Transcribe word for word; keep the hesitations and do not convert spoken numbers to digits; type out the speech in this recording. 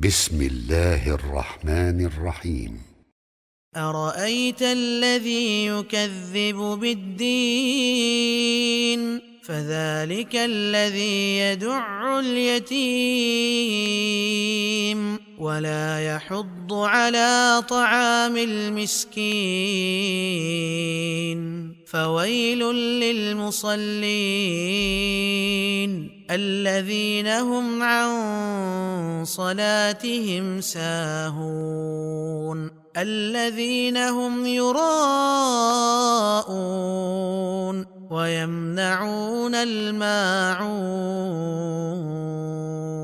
بسم الله الرحمن الرحيم. أرأيت الذي يكذب بالدين فذلك الذي يدع اليتيم ولا يحض على طعام المسكين فويل للمصلين الذين هم عن صلاتهم ساهون الذين هم يراءون ويمنعون الماعون.